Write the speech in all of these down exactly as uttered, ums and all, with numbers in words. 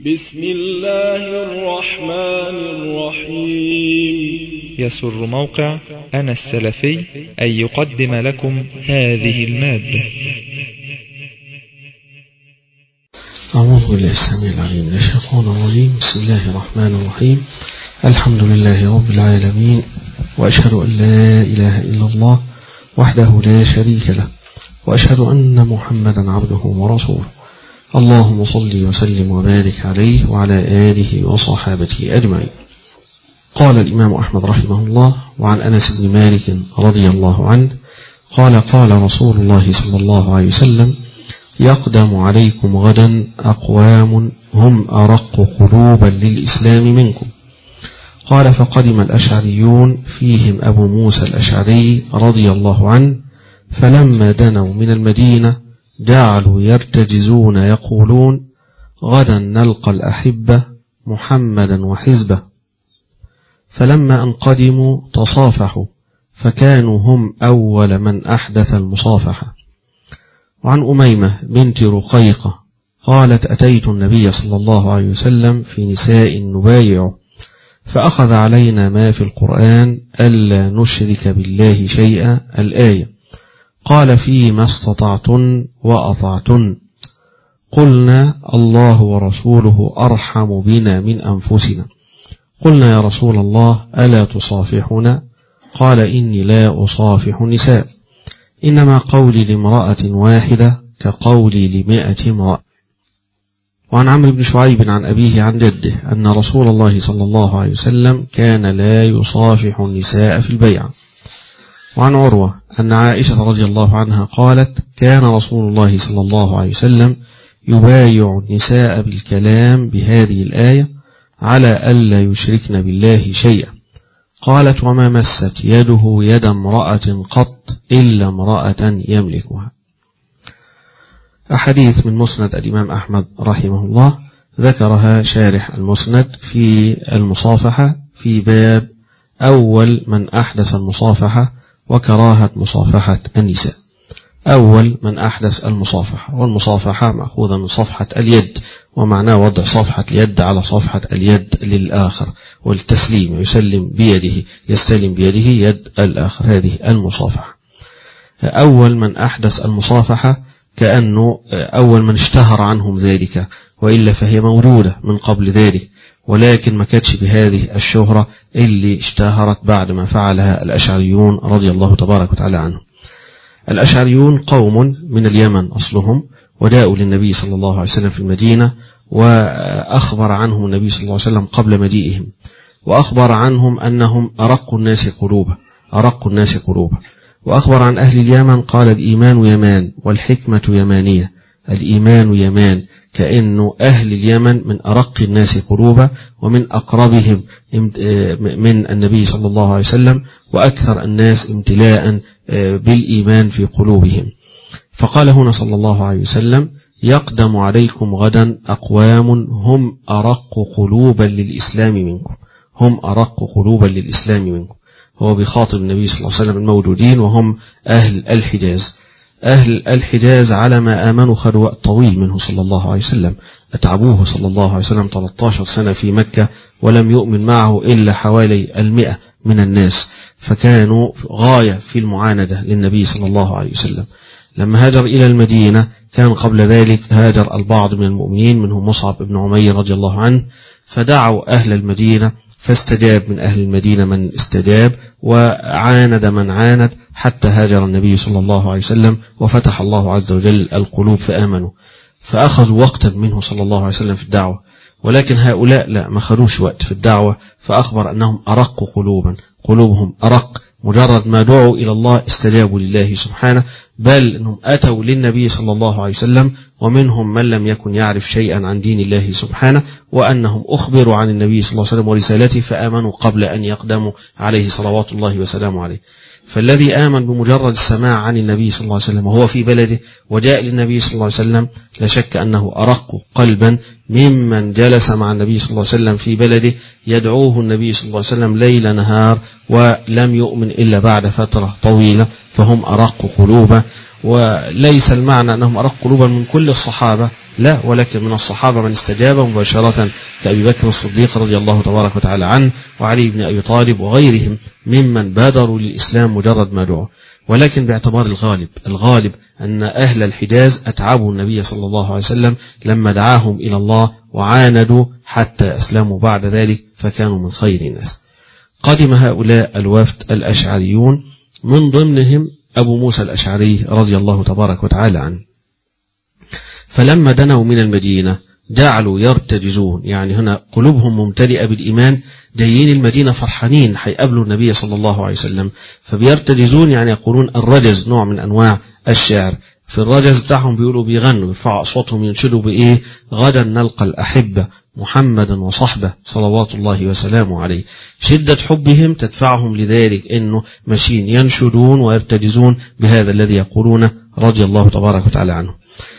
بسم الله الرحمن الرحيم. يسر موقع أنا السلفي أن يقدم لكم هذه المادة. أعوذ بالله السميع العليم من الشيطان الرجيم. بسم الله الرحمن الرحيم. الحمد لله رب العالمين، وأشهد أن لا إله إلا الله وحده لا شريك له، وأشهد أن محمدا عبده ورسوله. اللهم صل وسلم وبارك عليه وعلى آله وصحابته أجمعين. قال الإمام أحمد رحمه الله: وعن أنس بن مالك رضي الله عنه قال: قال رسول الله صلى الله عليه وسلم: يقدم عليكم غدا أقوام هم أرق قلوبا للإسلام منكم. قال: فقدم الأشعريون فيهم أبو موسى الأشعري رضي الله عنه، فلما دنوا من المدينة جعلوا يرتجزون يقولون: غدا نلقى الأحبة محمدا وحزبه. فلما أنقدموا تصافحوا، فكانوا هم أول من أحدث المصافحة. وعن أميمة بنت رقيقة قالت: أتيت النبي صلى الله عليه وسلم في نساء نبايع، فأخذ علينا ما في القرآن ألا نشرك بالله شيئا الآية. قال: فيما استطعتن وأطعتن. قلنا: الله ورسوله أرحم بنا من أنفسنا. قلنا: يا رسول الله ألا تصافحنا؟ قال: إني لا أصافح النساء، إنما قولي لامرأة واحدة كقولي لمائة امرأة. وعن عمرو بن شعيب عن أبيه عن جده أن رسول الله صلى الله عليه وسلم كان لا يصافح النساء في البيعة. وعن عروة أن عائشة رضي الله عنها قالت: كان رسول الله صلى الله عليه وسلم يبايع النساء بالكلام بهذه الآية على ألا يشركن بالله شيئا. قالت: وما مست يده يد امرأة قط إلا امرأة يملكها. أحاديث من مسند الإمام أحمد رحمه الله ذكرها شارح المسند في المصافحة في باب أول من أحدث المصافحة وكراهة مصافحة النساء. أول من أحدث المصافحة، والمصافحة مأخوذة من صفحة اليد، ومعناه وضع صفحة اليد على صفحة اليد للآخر، والتسليم يسلم بيده يستلم بيده يد الآخر، هذه المصافحة. أول من أحدث المصافحة كأنه أول من اشتهر عنهم ذلك، وإلا فهي موجودة من قبل ذلك، ولكن ما كانتش بهذه الشهرة اللي اشتهرت بعد ما فعلها الأشعريون رضي الله تبارك وتعالى عنهم. الأشعريون قوم من اليمن أصلهم، وداءوا للنبي صلى الله عليه وسلم في المدينة، وأخبر عنهم النبي صلى الله عليه وسلم قبل مجيئهم، وأخبر عنهم أنهم أرق الناس قلوبا أرق الناس قلوبا وأخبر عن أهل اليمن قال: الإيمان يمان والحكمة يمانية. الإيمان يمان، كأنه أهل اليمن من أرق الناس قلوبا ومن أقربهم من النبي صلى الله عليه وسلم، وأكثر الناس امتلاء بالإيمان في قلوبهم. فقال هنا صلى الله عليه وسلم: يقدم عليكم غدا أقوام هم أرق قلوبا للإسلام منكم هم أرق قلوبا للإسلام منكم هو بخاطب النبي صلى الله عليه وسلم الموجودين، وهم أهل الحجاز. أهل الحجاز على ما آمنوا خدوا وقت طويل منه صلى الله عليه وسلم، أتعبوه صلى الله عليه وسلم ثلاثة عشر سنة في مكة، ولم يؤمن معه إلا حوالي المئة من الناس، فكانوا غاية في المعاندة للنبي صلى الله عليه وسلم. لما هاجر إلى المدينة كان قبل ذلك هاجر البعض من المؤمنين منهم مصعب بن عمير رضي الله عنه، فدعوا أهل المدينة فاستجاب من أهل المدينة من استجاب، وعاند من عاند، حتى هاجر النبي صلى الله عليه وسلم وفتح الله عز وجل القلوب فآمنوا، فأخذوا وقتا منه صلى الله عليه وسلم في الدعوة. ولكن هؤلاء لا، ما خدوش وقت في الدعوة، فأخبر أنهم أرق قلوبا قلوبهم أرق، مجرد ما دعوا إلى الله استجابوا لله سبحانه، بل أنهم أتوا للنبي صلى الله عليه وسلم، ومنهم من لم يكن يعرف شيئا عن دين الله سبحانه، وأنهم أخبروا عن النبي صلى الله عليه وسلم ورسالته فآمنوا قبل أن يقدموا عليه صلوات الله وسلامه عليه. فالذي آمن بمجرد السماع عن النبي صلى الله عليه وسلم وهو في بلده وجاء للنبي صلى الله عليه وسلم لا شك أنه أرق قلبا ممن جلس مع النبي صلى الله عليه وسلم في بلده يدعوه النبي صلى الله عليه وسلم ليل نهار ولم يؤمن إلا بعد فترة طويلة، فهم أرق قلوبا. وليس المعنى أنهم أرق قلوبا من كل الصحابة، لا، ولكن من الصحابة من استجاب مباشرة كأبي بكر الصديق رضي الله تبارك وتعالى عنه، وعلي بن أبي طالب وغيرهم ممن بادروا للإسلام مجرد ما دعوا. ولكن باعتبار الغالب الغالب أن أهل الحجاز أتعبوا النبي صلى الله عليه وسلم لما دعاهم إلى الله وعاندوا حتى أسلموا بعد ذلك، فكانوا من خير الناس. قدم هؤلاء الوفد الأشعريون، من ضمنهم أبو موسى الأشعري رضي الله تبارك وتعالى عنه. فلما دنوا من المدينة جعلوا يرتجزون، يعني هنا قلوبهم ممتلئة بالإيمان، جايين المدينة فرحانين حيقابلوا النبي صلى الله عليه وسلم، فبيرتجزون يعني يقولون الرجز نوع من أنواع الشعر. في الرجز بتاعهم بيقولوا بيغنوا بيرفعوا أصواتهم ينشدوا بإيه؟ غدا نلقى الأحبة محمدا وصحبه صلوات الله وسلامه عليه. شدة حبهم تدفعهم لذلك، إنه ماشيين ينشدون ويرتجزون بهذا الذي يقولونه رضي الله تبارك وتعالى عنه.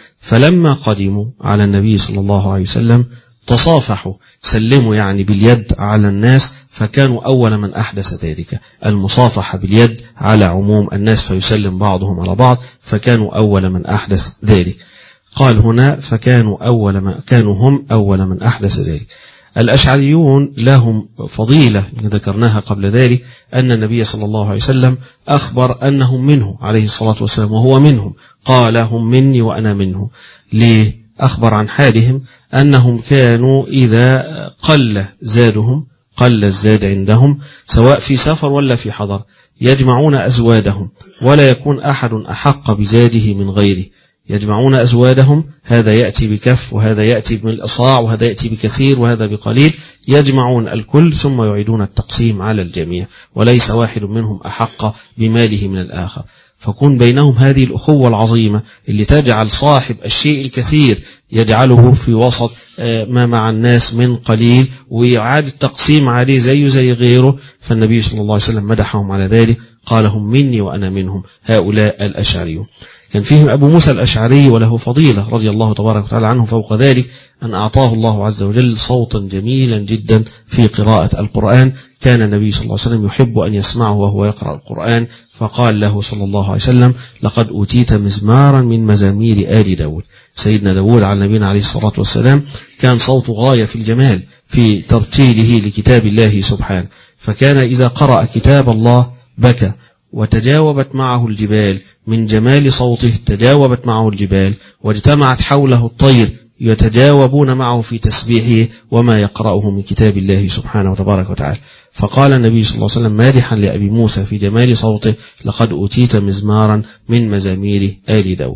فلما قدموا على النبي صلى الله عليه وسلم تصافحوا، سلموا يعني باليد على الناس، فكانوا أول من أحدث ذلك، المصافحة باليد على عموم الناس فيسلم بعضهم على بعض، فكانوا أول من أحدث ذلك. قال هنا فكانوا أول ما كانوا هم أول من أحدث ذلك. الأشعريون لهم فضيلة ذكرناها قبل ذلك، أن النبي صلى الله عليه وسلم أخبر أنهم منه عليه الصلاة والسلام وهو منهم، قال هم مني وأنا منه. ليه؟ أخبر عن حالهم أنهم كانوا إذا قل زادهم قل الزاد عندهم سواء في سفر ولا في حضر يجمعون أزوادهم، ولا يكون أحد أحق بزاده من غيره. يجمعون أزوادهم، هذا يأتي بكف وهذا يأتي بملء صاع وهذا يأتي بكثير وهذا بقليل، يجمعون الكل ثم يعيدون التقسيم على الجميع، وليس واحد منهم أحق بماله من الآخر. فكون بينهم هذه الأخوة العظيمة اللي تجعل صاحب الشيء الكثير يجعله في وسط ما مع الناس من قليل ويعاد التقسيم عليه زيه زي غيره. فالنبي صلى الله عليه وسلم مدحهم على ذلك، قال هم مني وأنا منهم هؤلاء الأشعريون. كان فيهم أبو موسى الأشعري وله فضيلة رضي الله تبارك وتعالى عنه، فوق ذلك أن أعطاه الله عز وجل صوتا جميلا جدا في قراءة القرآن. كان النبي صلى الله عليه وسلم يحب أن يسمعه وهو يقرأ القرآن، فقال له صلى الله عليه وسلم لقد أوتيت مزمارا من مزامير آل داود. سيدنا داود على نبينا عليه الصلاة والسلام كان صوته غاية في الجمال في ترتيله لكتاب الله سبحانه، فكان إذا قرأ كتاب الله بكى، وتجاوبت معه الجبال من جمال صوته، تجاوبت معه الجبال واجتمعت حوله الطير يتجاوبون معه في تسبيحه وما يقرأه من كتاب الله سبحانه وتبارك وتعالى. فقال النبي صلى الله عليه وسلم مادحا لأبي موسى في جمال صوته لقد أوتيت مزمارا من مزامير آل داود.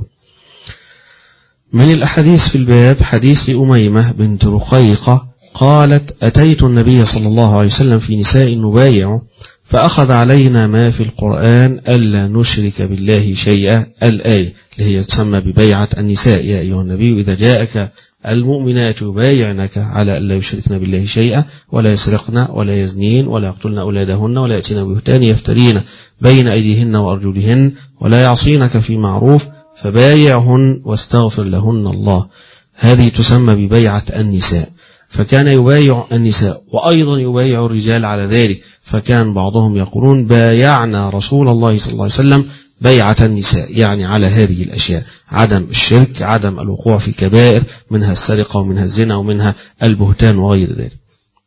من الأحاديث في الباب حديث لأميمة بنت رقيقة قالت أتيت النبي صلى الله عليه وسلم في نساء نبايع، فأخذ علينا ما في القرآن ألا نشرك بالله شيئا، الآية اللي هي تسمى ببيعة النساء، يا أيها النبي إذا جاءك المؤمنات يبايعنك على ألا يشركن بالله شيئا ولا يسرقن ولا يزنين ولا يقتلن أولادهن ولا يأتين بهتان يفترين بين أيديهن وأرجلهن ولا يعصينك في معروف فبايعهن واستغفر لهن الله. هذه تسمى ببيعة النساء. فكان يبايع النساء وأيضا يبايع الرجال على ذلك، فكان بعضهم يقولون بايعنا رسول الله صلى الله عليه وسلم بيعة النساء، يعني على هذه الأشياء: عدم الشرك، عدم الوقوع في كبائر منها السرقة ومنها الزنا ومنها البهتان وغير ذلك.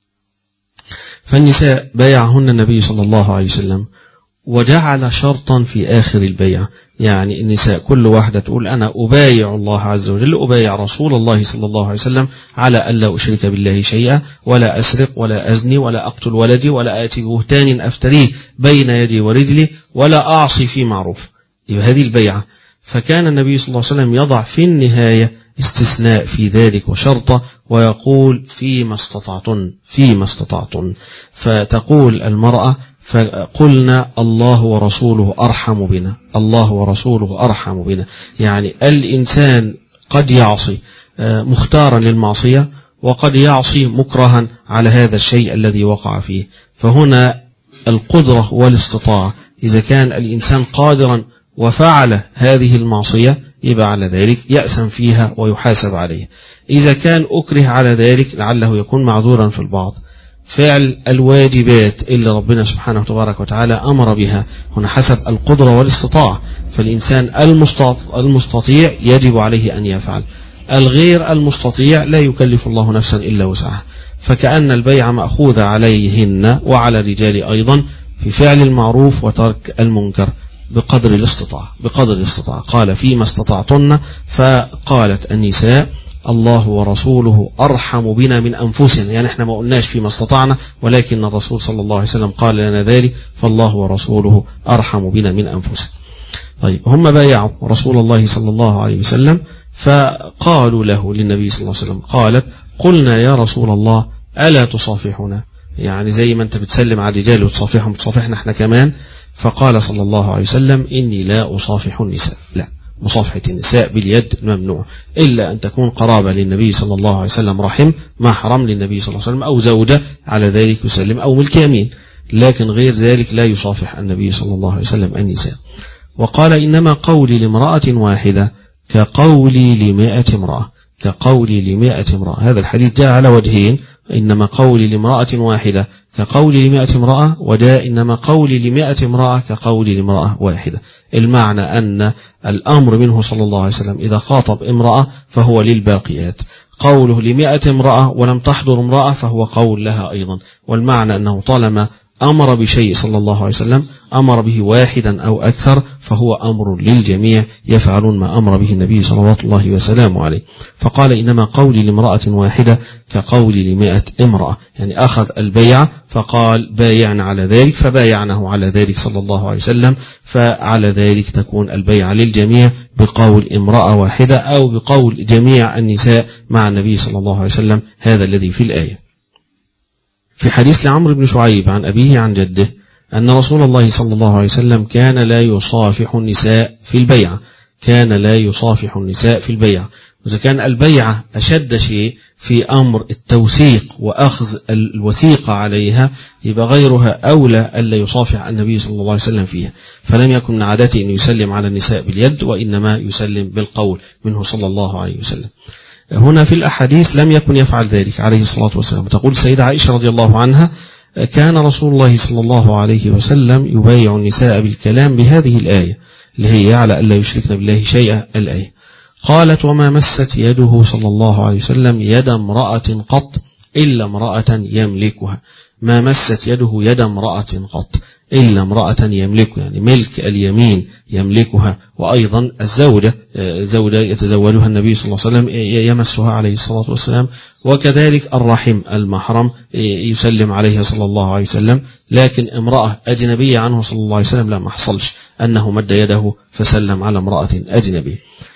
فالنساء بايعهن النبي صلى الله عليه وسلم، وجعل شرطا في آخر البيعة، يعني النساء كل واحدة تقول أنا أبايع الله عز وجل، أبايع رسول الله صلى الله عليه وسلم على ألا أشرك بالله شيئا ولا أسرق ولا أزني ولا أقتل ولدي ولا آتي بهتان أفتريه بين يدي ورجلي ولا أعصي في معروف. يبقى هذه البيعة. فكان النبي صلى الله عليه وسلم يضع في النهاية استثناء في ذلك وشرطة، ويقول فيما استطعتن فيما استطعتن فتقول المرأة فقلنا الله ورسوله أرحم بنا، الله ورسوله أرحم بنا. يعني الإنسان قد يعصي مختارا للمعصية وقد يعصي مكرها على هذا الشيء الذي وقع فيه. فهنا القدرة والاستطاعة، إذا كان الإنسان قادرا وفعل هذه المعصية يبقى على ذلك يأسم فيها ويحاسب عليه. إذا كان أكره على ذلك لعله يكون معذورا في البعض. فعل الواجبات اللي ربنا سبحانه وتبارك وتعالى أمر بها، هنا حسب القدرة والاستطاعة، فالإنسان المستطيع يجب عليه أن يفعل، الغير المستطيع لا يكلف الله نفسا إلا وسعها. فكأن البيع مأخوذ عليهن وعلى الرجال أيضا في فعل المعروف وترك المنكر بقدر الاستطاعة بقدر الاستطاعة. قال فيما استطعتن، فقالت النساء الله ورسوله أرحم بنا من أنفسنا، يعني احنا ما قلناش فيما استطعنا، ولكن الرسول صلى الله عليه وسلم قال لنا ذلك، فالله ورسوله أرحم بنا من أنفسنا. طيب هم بايعوا رسول الله صلى الله عليه وسلم، فقالوا له للنبي صلى الله عليه وسلم، قالت قلنا يا رسول الله ألا تصافحنا، يعني زي ما أنت بتسلم على الرجال وتصافحهم بتصافحنا احنا كمان. فقال صلى الله عليه وسلم إني لا أصافح النساء، لا، مصافحة النساء باليد ممنوع، إلا أن تكون قرابة للنبي صلى الله عليه وسلم، رحم محرم للنبي صلى الله عليه وسلم، أو زوجة على ذلك يسلم، أو ملك يمين، لكن غير ذلك لا يصافح النبي صلى الله عليه وسلم النساء. وقال إنما قولي لامرأة واحدة كقولي لمائة امرأة، كقولي لمائة امرأة. هذا الحديث جاء على وجهين، إنما قولي لامرأة واحدة كقولي لمائة امرأة، وجاء إنما قولي لمائة امرأة كقولي لامرأة واحدة. المعنى أن الأمر منه صلى الله عليه وسلم إذا خاطب امرأة فهو للباقيات، قوله لمائة امرأة ولم تحضر امرأة فهو قول لها أيضا، والمعنى أنه طالما أمر بشيء صلى الله عليه وسلم أمر به واحدا أو أكثر فهو أمر للجميع، يفعلون ما أمر به النبي صلى الله وسلم عليه. فقال إنما قولي لامرأة واحدة كقولي لمائة امرأة، يعني أخذ البيع فقال بايعنا على ذلك، فبايعناه على ذلك صلى الله عليه وسلم، فعلى ذلك تكون البيع للجميع بقول امرأة واحدة أو بقول جميع النساء مع النبي صلى الله عليه وسلم. هذا الذي في الآية. في حديث لعمرو بن شعيب عن أبيه عن جده أن رسول الله صلى الله عليه وسلم كان لا يصافح النساء في البيع، كان لا يصافح النساء في البيع. وإذا كان البيعة أشد شيء في أمر التوثيق وأخذ الوثيقة عليها، يبقى غيرها أولى ألا يصافح النبي صلى الله عليه وسلم فيها. فلم يكن من عادته أن يسلم على النساء باليد، وإنما يسلم بالقول منه صلى الله عليه وسلم. هنا في الأحاديث لم يكن يفعل ذلك عليه الصلاة والسلام. تقول السيدة عائشة رضي الله عنها كان رسول الله صلى الله عليه وسلم يبايع النساء بالكلام بهذه الآية اللي هي على ألا يشركن بالله شيئا الآية. قالت وما مست يده صلى الله عليه وسلم يد امرأة قط إلا امرأة يملكها، ما مست يده يد امرأة قط إلا امرأة يملكها، يعني ملك اليمين يملكها. وأيضا الزوجة زوجة يتزوجها النبي صلى الله عليه وسلم يمسها عليه الصلاة والسلام، وكذلك الرحم المحرم يسلم عليها صلى الله عليه وسلم. لكن امرأة أجنبية عنه صلى الله عليه وسلم لا، ما حصلش أنه مد يده فسلم على امرأة أجنبية.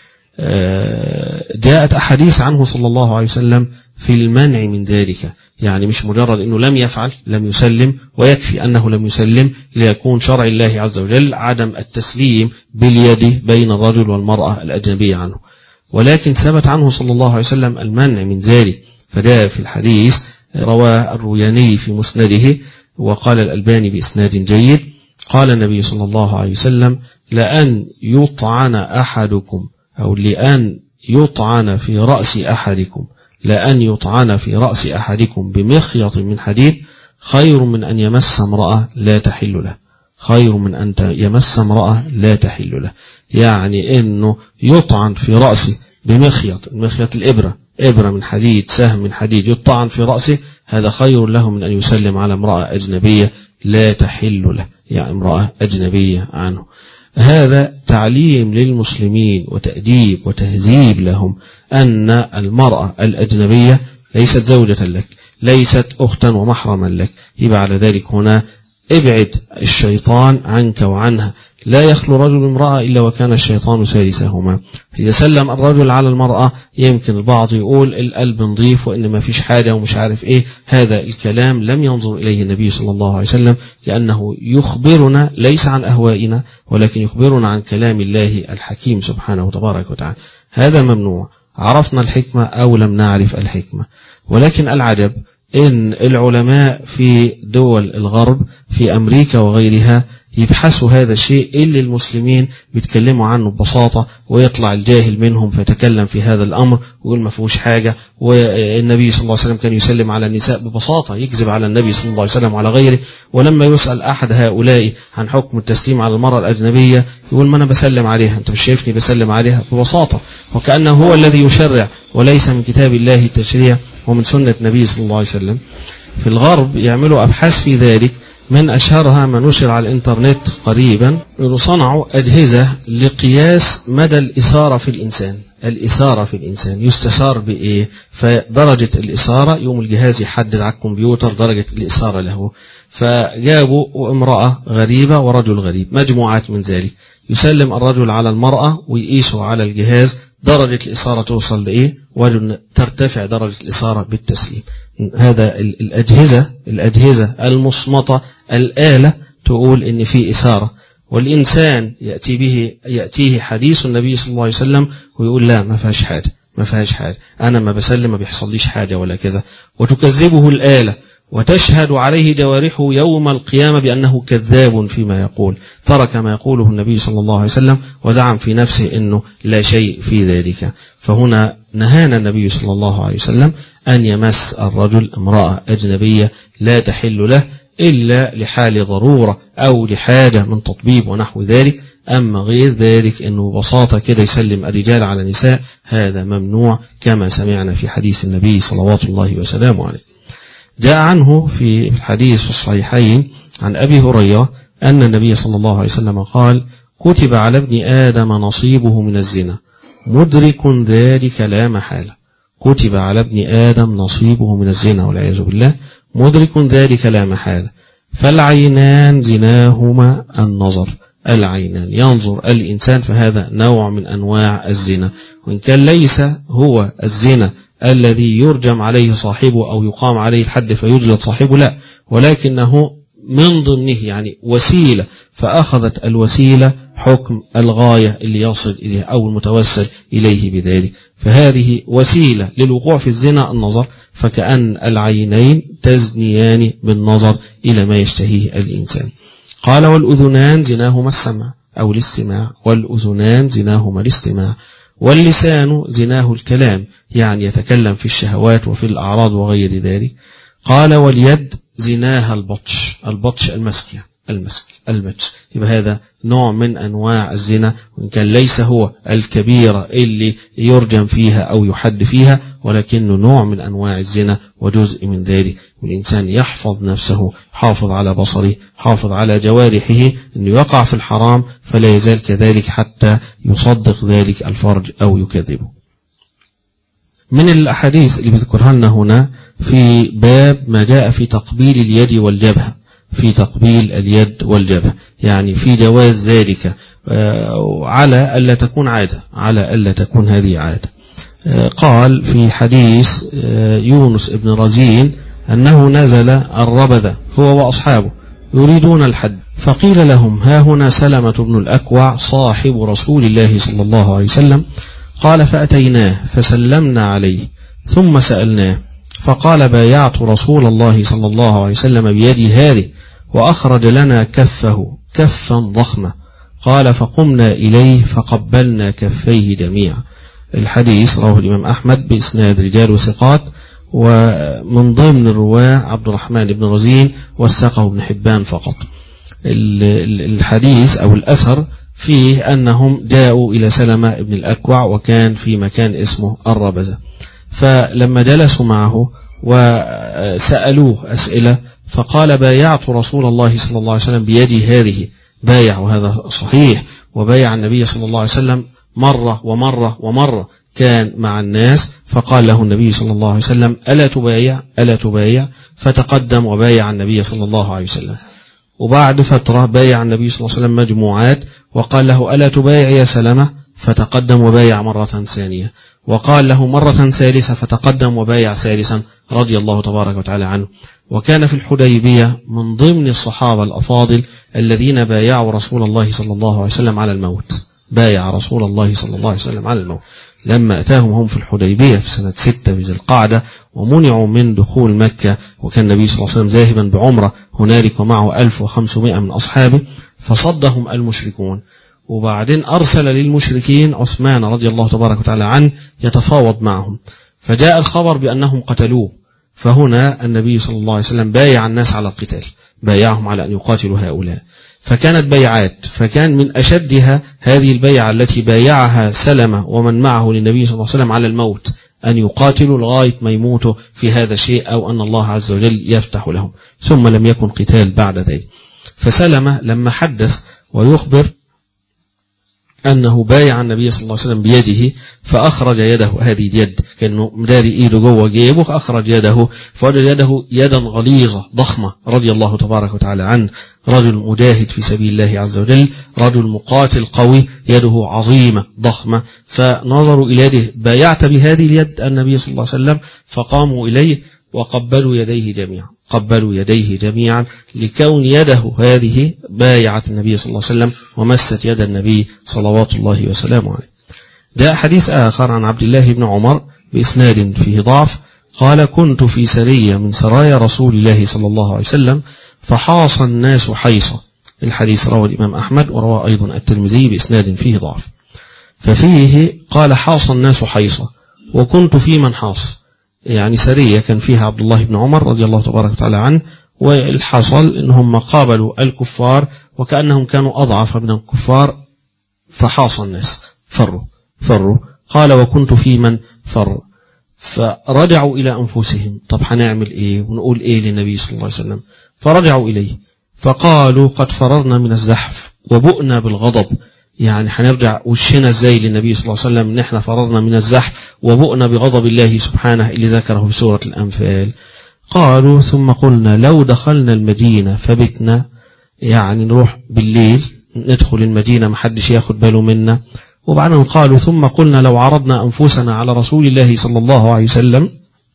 جاءت أحاديث عنه صلى الله عليه وسلم في المنع من ذلك، يعني مش مجرد أنه لم يفعل لم يسلم ويكفي أنه لم يسلم، ليكون شرع الله عز وجل عدم التسليم باليد بين الرجل والمرأة الأجنبية عنه، ولكن ثبت عنه صلى الله عليه وسلم المنع من ذلك. فجاء في الحديث رواه الروياني في مسنده وقال الألباني بإسناد جيد، قال النبي صلى الله عليه وسلم لأن يطعن أحدكم أو لأن يطعن في رأس أحدكم لأن يطعن في رأس أحدكم بمخيط من حديد خير من أن يمس امرأة لا تحل له، خير من أن يمس امرأة لا تحل له. يعني أنه يطعن في رأسه بمخيط، المخيط الإبرة، إبرة من حديد، سهم من حديد يطعن في رأسه، هذا خير له من أن يسلم على امرأة أجنبية لا تحل له، يعني امرأة أجنبية عنه. هذا تعليم للمسلمين وتأديب وتهذيب لهم أن المرأة الأجنبية ليست زوجة لك، ليست أختا ومحرما لك. يبقى على ذلك هنا ابعد الشيطان عنك وعنها. لا يخلو رجل امرأة إلا وكان الشيطان سادسهما. إذا سلم الرجل على المرأة يمكن البعض يقول القلب نظيف وإن ما فيش حاجة ومش عارف إيه، هذا الكلام لم ينظر إليه النبي صلى الله عليه وسلم، لأنه يخبرنا ليس عن أهوائنا ولكن يخبرنا عن كلام الله الحكيم سبحانه وتبارك وتعالى. هذا ممنوع، عرفنا الحكمة أو لم نعرف الحكمة. ولكن العجب إن العلماء في دول الغرب في أمريكا وغيرها يبحثوا هذا الشيء اللي المسلمين بيتكلموا عنه ببساطة، ويطلع الجاهل منهم فيتكلم في هذا الأمر ويقول ما فيهوش حاجة. والنبي صلى الله عليه وسلم كان يسلم على النساء ببساطة، يكذب على النبي صلى الله عليه وسلم وعلى غيره. ولما يسأل أحد هؤلاء عن حكم التسليم على المرأة الأجنبية يقول ما أنا بسلم عليها، أنت مش شايفني بسلم عليها؟ ببساطة، وكأنه هو الذي يشرع وليس من كتاب الله التشريع ومن سنة النبي صلى الله عليه وسلم. في الغرب يعملوا أبحاث في ذلك، من أشهرها ما نشر على الإنترنت قريبا، صنعوا أجهزة لقياس مدى الإثارة في الإنسان. الإثارة في الإنسان يستثار بإيه؟ فدرجة الإثارة يوم الجهاز يحدد على الكمبيوتر درجة الإثارة له. فجابوا امرأة غريبة ورجل غريب، مجموعات من ذلك، يسلم الرجل على المرأة ويقيسوا على الجهاز درجة الإثارة توصل لإيه، وترتفع درجة الإثارة بالتسليم. هذا الأجهزة الأجهزة المصمتة، الآلة تقول إن في إثارة، والإنسان يأتي به يأتيه حديث النبي صلى الله عليه وسلم ويقول لا ما فيهاش حاجة ما فيهاش حاجة أنا ما بسلم ما بيحصليش حاجة ولا كذا، وتكذبه الآلة وتشهد عليه جوارحه يوم القيامة بأنه كذاب فيما يقول، ترك ما يقوله النبي صلى الله عليه وسلم وزعم في نفسه أنه لا شيء في ذلك. فهنا نهانا النبي صلى الله عليه وسلم أن يمس الرجل امرأة أجنبية لا تحل له إلا لحال ضرورة أو لحاجة من تطبيب ونحو ذلك. أما غير ذلك أنه ببساطة كده يسلم الرجال على النساء هذا ممنوع، كما سمعنا في حديث النبي صلوات الله وسلامه عليه. جاء عنه في الحديث في الصحيحين عن أبي هريرة أن النبي صلى الله عليه وسلم قال: كتب على ابن آدم نصيبه من الزنا مدرك ذلك لا محالة. كتب على ابن آدم نصيبه من الزنا والعياذ بالله مدرك ذلك لا محالة. فالعينان زناهما النظر، العينان ينظر الإنسان، فهذا نوع من أنواع الزنا، وإن كان ليس هو الزنا الذي يرجم عليه صاحبه أو يقام عليه الحد فيجلد صاحبه، لا، ولكنه من ضمنه يعني وسيلة، فأخذت الوسيلة حكم الغاية اللي يصل إليه أو المتوسل إليه بذلك، فهذه وسيلة للوقوع في الزنا النظر، فكأن العينين تزنيان بالنظر إلى ما يشتهيه الإنسان. قال: والأذنان زناهما السمع أو الاستماع، والأذنان زناهما الاستماع، واللسان زناه الكلام، يعني يتكلم في الشهوات وفي الأعراض وغير ذلك. قال: واليد زناها البطش، البطش المسك المسك المسك يبقى هذا نوع من أنواع الزنا، وإن كان ليس هو الكبيرة اللي يرجم فيها أو يحد فيها، ولكنه نوع من أنواع الزنا وجزء من ذلك. والإنسان يحفظ نفسه، حافظ على بصره، حافظ على جوارحه، أنه يقع في الحرام فلا يزال كذلك حتى يصدق ذلك الفرج أو يكذبه. من الأحاديث اللي بذكرها لنا هنا في باب ما جاء في تقبيل اليد والجبهة، في تقبيل اليد والجبهة، يعني في جواز ذلك على ألا تكون عادة، على ألا تكون هذه عادة. قال في حديث يونس ابن رزين أنه نزل الربذة هو وأصحابه يريدون الحج، فقيل لهم: ها هنا سلمة بن الأكوع صاحب رسول الله صلى الله عليه وسلم. قال: فأتيناه فسلمنا عليه ثم سألناه، فقال: بايعت رسول الله صلى الله عليه وسلم بيدي هذه، وأخرج لنا كفه كفا ضخمة. قال: فقمنا إليه فقبلنا كفيه جميعا. الحديث رواه الإمام أحمد بإسناد رجال وثقات، ومن ضمن الرواة عبد الرحمن بن رزين وثقه ابن حبان فقط. الحديث أو الأثر فيه أنهم جاءوا إلى سلمة بن الأكوع وكان في مكان اسمه الربذة، فلما جلسوا معه وسألوه أسئلة فقال: بايعت رسول الله صلى الله عليه وسلم بيدي هذه. بايع، وهذا صحيح، وبايع النبي صلى الله عليه وسلم مرة ومرة ومرة، كان مع الناس، فقال له النبي صلى الله عليه وسلم: ألا تبايع ألا تبايع فتقدم وبايع النبي صلى الله عليه وسلم. وبعد فترة بايع النبي صلى الله عليه وسلم مجموعات وقال له: ألا تبايع يا سلمة فتقدم وبايع مرة ثانية، وقال له مرة ثالثة فتقدم وبايع ثالثا رضي الله تبارك وتعالى عنه. وكان في الحديبية من ضمن الصحابة الأفاضل الذين بايعوا رسول الله صلى الله عليه وسلم على الموت، بايع رسول الله صلى الله عليه وسلم على الموت. لما أتاهم هم في الحديبية في سنة ستة في ذي القعدة ومنعوا من دخول مكة، وكان النبي صلى الله عليه وسلم ذاهبا بعمرة هنالك ومعه ألف وخمسمائة من أصحابه، فصدهم المشركون. وبعدين أرسل للمشركين عثمان رضي الله تبارك وتعالى عنه يتفاوض معهم، فجاء الخبر بأنهم قتلوه. فهنا النبي صلى الله عليه وسلم بايع الناس على القتال، بايعهم على أن يقاتلوا هؤلاء. فكانت بيعات، فكان من أشدها هذه البيعة التي بايعها سلمة ومن معه للنبي صلى الله عليه وسلم على الموت، أن يقاتلوا لغاية ما يموتوا في هذا الشيء أو أن الله عز وجل يفتح لهم، ثم لم يكن قتال بعد ذلك. فسلمة لما حدث ويخبر أنه بايع النبي صلى الله عليه وسلم بيده، فأخرج يده، هذه اليد كأنه مداري إيده جوه جيبه، فأخرج يده فوجد يده يدا غليظة ضخمة رضي الله تبارك وتعالى عنه، رجل مجاهد في سبيل الله عز وجل، رجل مقاتل قوي، يده عظيمة ضخمة. فنظروا إلى يده، بايعت بهذه اليد النبي صلى الله عليه وسلم، فقاموا إليه وقبلوا يديه جميعا، قبلوا يديه جميعا لكون يده هذه بايعت النبي صلى الله عليه وسلم ومست يد النبي صلوات الله وسلامه عليه. جاء حديث آخر عن عبد الله بن عمر بإسناد فيه ضعف، قال: كنت في سرية من سرايا رسول الله صلى الله عليه وسلم فحاص الناس حيصة. الحديث رواه الإمام أحمد ورواه أيضا الترمذي بإسناد فيه ضعف. ففيه قال: حاص الناس حيصة، وكنت في من حاص، يعني سرية كان فيها عبد الله بن عمر رضي الله تبارك وتعالى عنه، والحصل إنهم قابلوا الكفار وكأنهم كانوا أضعف من الكفار، فحاص الناس، فروا فروا قال: وكنت في من فر. فرجعوا إلى أنفسهم، طب هنعمل إيه ونقول إيه للنبي صلى الله عليه وسلم؟ فرجعوا إليه فقالوا: قد فررنا من الزحف وبؤنا بالغضب، يعني هنرجع وشنا ازاي للنبي صلى الله عليه وسلم ان احنا فررنا من الزحف وبؤنا بغضب الله سبحانه اللي ذكره في سورة الأنفال. قالوا: ثم قلنا لو دخلنا المدينة فبتنا، يعني نروح بالليل ندخل المدينة محدش ياخد باله منا. وبعدين قالوا: ثم قلنا لو عرضنا أنفسنا على رسول الله صلى الله عليه وسلم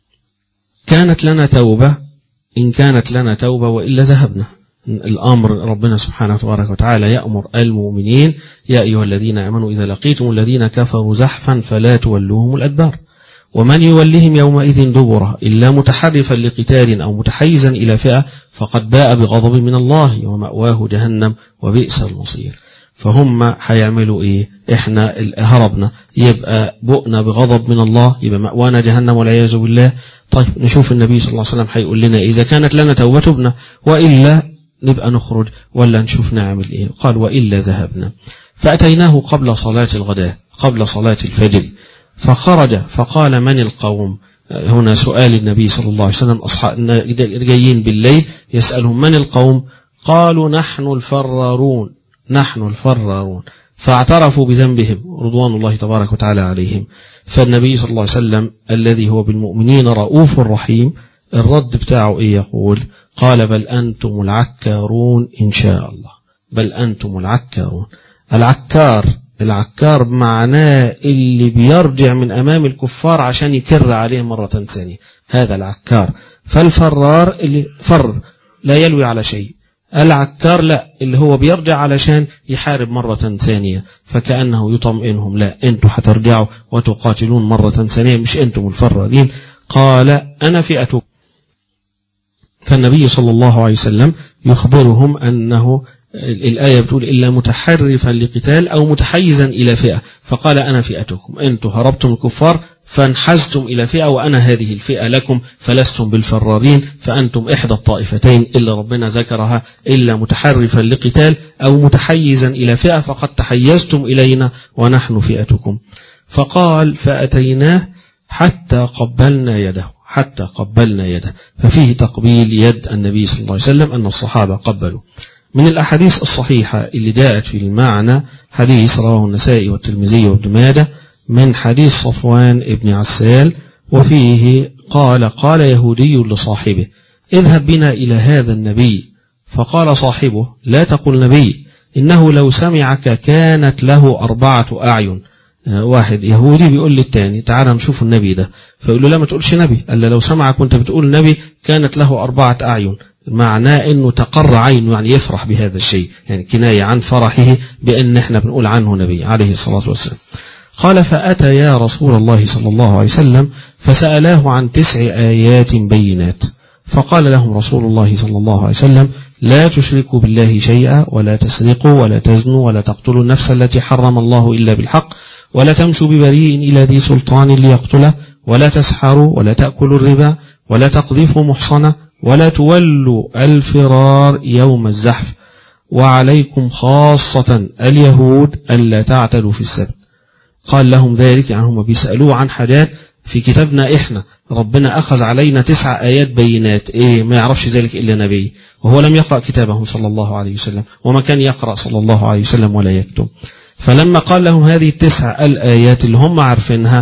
كانت لنا توبة، إن كانت لنا توبة وإلا ذهبنا. الأمر ربنا سبحانه وتبارك وتعالى يأمر المؤمنين: يا أيها الذين آمنوا إذا لقيتم الذين كفروا زحفا فلا تولوهم الأدبار، ومن يولهم يومئذ دبره إلا متحرفا لقتال أو متحيزا إلى فئة فقد باء بغضب من الله ومأواه جهنم وبئس المصير. فهم هيعملوا إيه؟ إحنا هربنا، يبقى بؤنا بغضب من الله، يبقى مأوانا جهنم والعياذ بالله. طيب نشوف النبي صلى الله عليه وسلم هيقول لنا إذا كانت لنا توبة تبنا، وإلا نبقى نخرج ولا نشوف نعمل إيه. قال: وإلا ذهبنا. فأتيناه قبل صلاة الغداء، قبل صلاة الفجر، فخرج فقال: من القوم؟ هنا سؤال النبي صلى الله عليه وسلم، أصحاب جايين بالليل يسألهم: من القوم؟ قالوا: نحن الفرارون، نحن الفرارون. فاعترفوا بذنبهم رضوان الله تبارك وتعالى عليهم. فالنبي صلى الله عليه وسلم الذي هو بالمؤمنين رؤوف رحيم، الرد بتاعه إيه يقول؟ قال: بل أنتم العكارون إن شاء الله، بل أنتم العكارون. العكار، العكار معناه اللي بيرجع من أمام الكفار عشان يكر عليه مرة ثانية، هذا العكار. فالفرار اللي فر لا يلوي على شيء، العكار لا، اللي هو بيرجع علشان يحارب مرة ثانية، فكأنه يطمئنهم: لا، أنتم هترجعوا وتقاتلون مرة ثانية، مش أنتم الفرارين. قال: أنا فئتكم. فالنبي صلى الله عليه وسلم يخبرهم أنه الآية بتقول: إلا متحرفا لقتال أو متحيزا إلى فئة، فقال: أنا فئتكم، أنتم هربتم الكفار فانحزتم إلى فئة وأنا هذه الفئة لكم، فلستم بالفرارين، فأنتم إحدى الطائفتين إلا ربنا ذكرها، إلا متحرفا لقتال أو متحيزا إلى فئة فقد تحيزتم إلينا ونحن فئتكم. فقال: فأتيناه حتى قبلنا يده، حتى قبلنا يده. ففيه تقبيل يد النبي صلى الله عليه وسلم، أن الصحابة قبلوا. من الأحاديث الصحيحة اللي جاءت في المعنى حديث رواه النسائي والترمذي وابن ماجه من حديث صفوان ابن عسال، وفيه قال: قال يهودي لصاحبه: اذهب بنا إلى هذا النبي. فقال صاحبه: لا تقل نبي، إنه لو سمعك كانت له أربعة أعين. واحد يهودي بيقول للتاني: تعال نشوف النبي ده، فيقول له: لا ما تقولش نبي، قال له: لو سمعك وانت بتقول نبي كانت له أربعة أعين. معناه انه تقر عينه، يعني يفرح بهذا الشيء، يعني كناية عن فرحه بأن احنا بنقول عنه نبي عليه الصلاة والسلام. قال فأتى يا رسول الله صلى الله عليه وسلم فسألاه عن تسع آيات بينات، فقال لهم رسول الله صلى الله عليه وسلم لا تشركوا بالله شيئا ولا تسرقوا ولا تزنوا ولا تقتلوا النفس التي حرم الله إلا بالحق ولا تمشوا ببريء إلى ذي سلطان ليقتله ولا تسحروا ولا تأكلوا الربا ولا تقذفوا محصنة ولا تولوا الفرار يوم الزحف وعليكم خاصة اليهود ألا تعتدوا في السبت. قال لهم ذلك، يعني هم بيسألوه عن حاجات في كتابنا إحنا ربنا أخذ علينا تسع آيات بينات، إيه ما يعرفش ذلك إلا نبي، وهو لم يقرأ كتابه صلى الله عليه وسلم وما كان يقرأ صلى الله عليه وسلم ولا يكتب. فلما قال لهم هذه التسع الآيات اللي هم عارفينها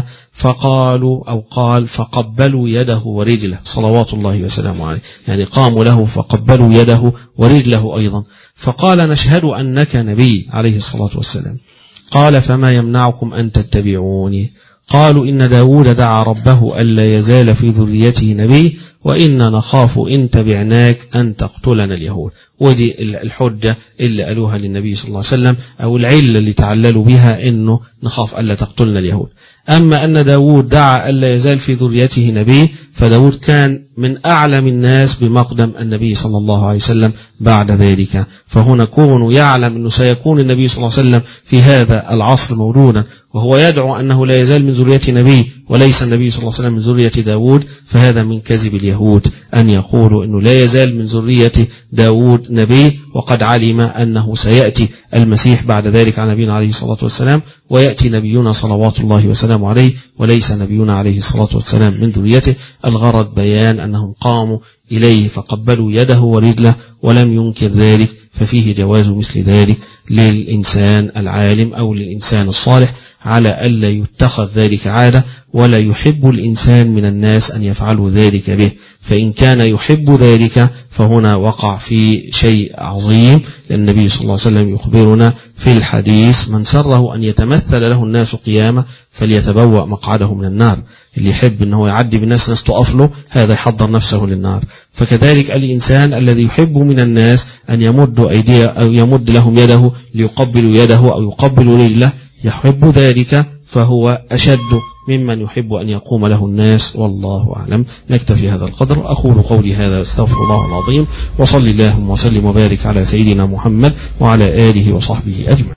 فقالوا أو قال فقبلوا يده ورجله صلوات الله وسلامه عليه، يعني قاموا له فقبلوا يده ورجله أيضا. فقال نشهد أنك نبي عليه الصلاة والسلام. قال فما يمنعكم أن تتبعوني؟ قالوا إن داود دعا ربه ألا يزال في ذريته نبي وإن نخاف إن تبعناك أن تقتلنا اليهود. ودي الحجة اللي قالوها للنبي صلى الله عليه وسلم، أو العلة اللي تعللوا بها إنه نخاف ألا تقتلنا اليهود. أما أن داود دعا ألا يزال في ذريته نبي، فداود كان من أعلم الناس بمقدم النبي صلى الله عليه وسلم بعد ذلك، فهنا كونه يعلم أنه سيكون النبي صلى الله عليه وسلم في هذا العصر موجودا وهو يدعو أنه لا يزال من ذرية نبي وليس النبي صلى الله عليه وسلم من ذرية داود، فهذا من كذب اليهود أن يقولوا أنه لا يزال من ذرية داود نبي، وقد علم أنه سيأتي المسيح بعد ذلك على نبينا عليه الصلاة والسلام، ويأتي نبينا صلوات الله وسلامه عليه وليس نبينا عليه الصلاة والسلام من ذريته. الغرض بيان أنهم قاموا إليه فقبلوا يده ورجله ولم ينكر ذلك، ففيه جواز مثل ذلك للإنسان العالم أو للإنسان الصالح على ألا يتخذ ذلك عادة، ولا يحب الإنسان من الناس أن يفعلوا ذلك به. فإن كان يحب ذلك فهنا وقع في شيء عظيم، لأن النبي صلى الله عليه وسلم يخبرنا في الحديث من سره أن يتمثل له الناس قيامة فليتبوأ مقعده من النار. اللي يحب أنه يعدي بالناس ناس تقف له هذا يحضر نفسه للنار. فكذلك الإنسان الذي يحب من الناس أن يمد أيديه أو يمد لهم يده ليقبلوا يده أو يقبلوا رجله يحب ذلك، فهو أشد ممن يحب أن يقوم له الناس. والله أعلم. نكتفي هذا القدر. أقول قولي هذا استغفر الله العظيم، وصلي اللهم وسلم وبارك على سيدنا محمد وعلى آله وصحبه أجمعين.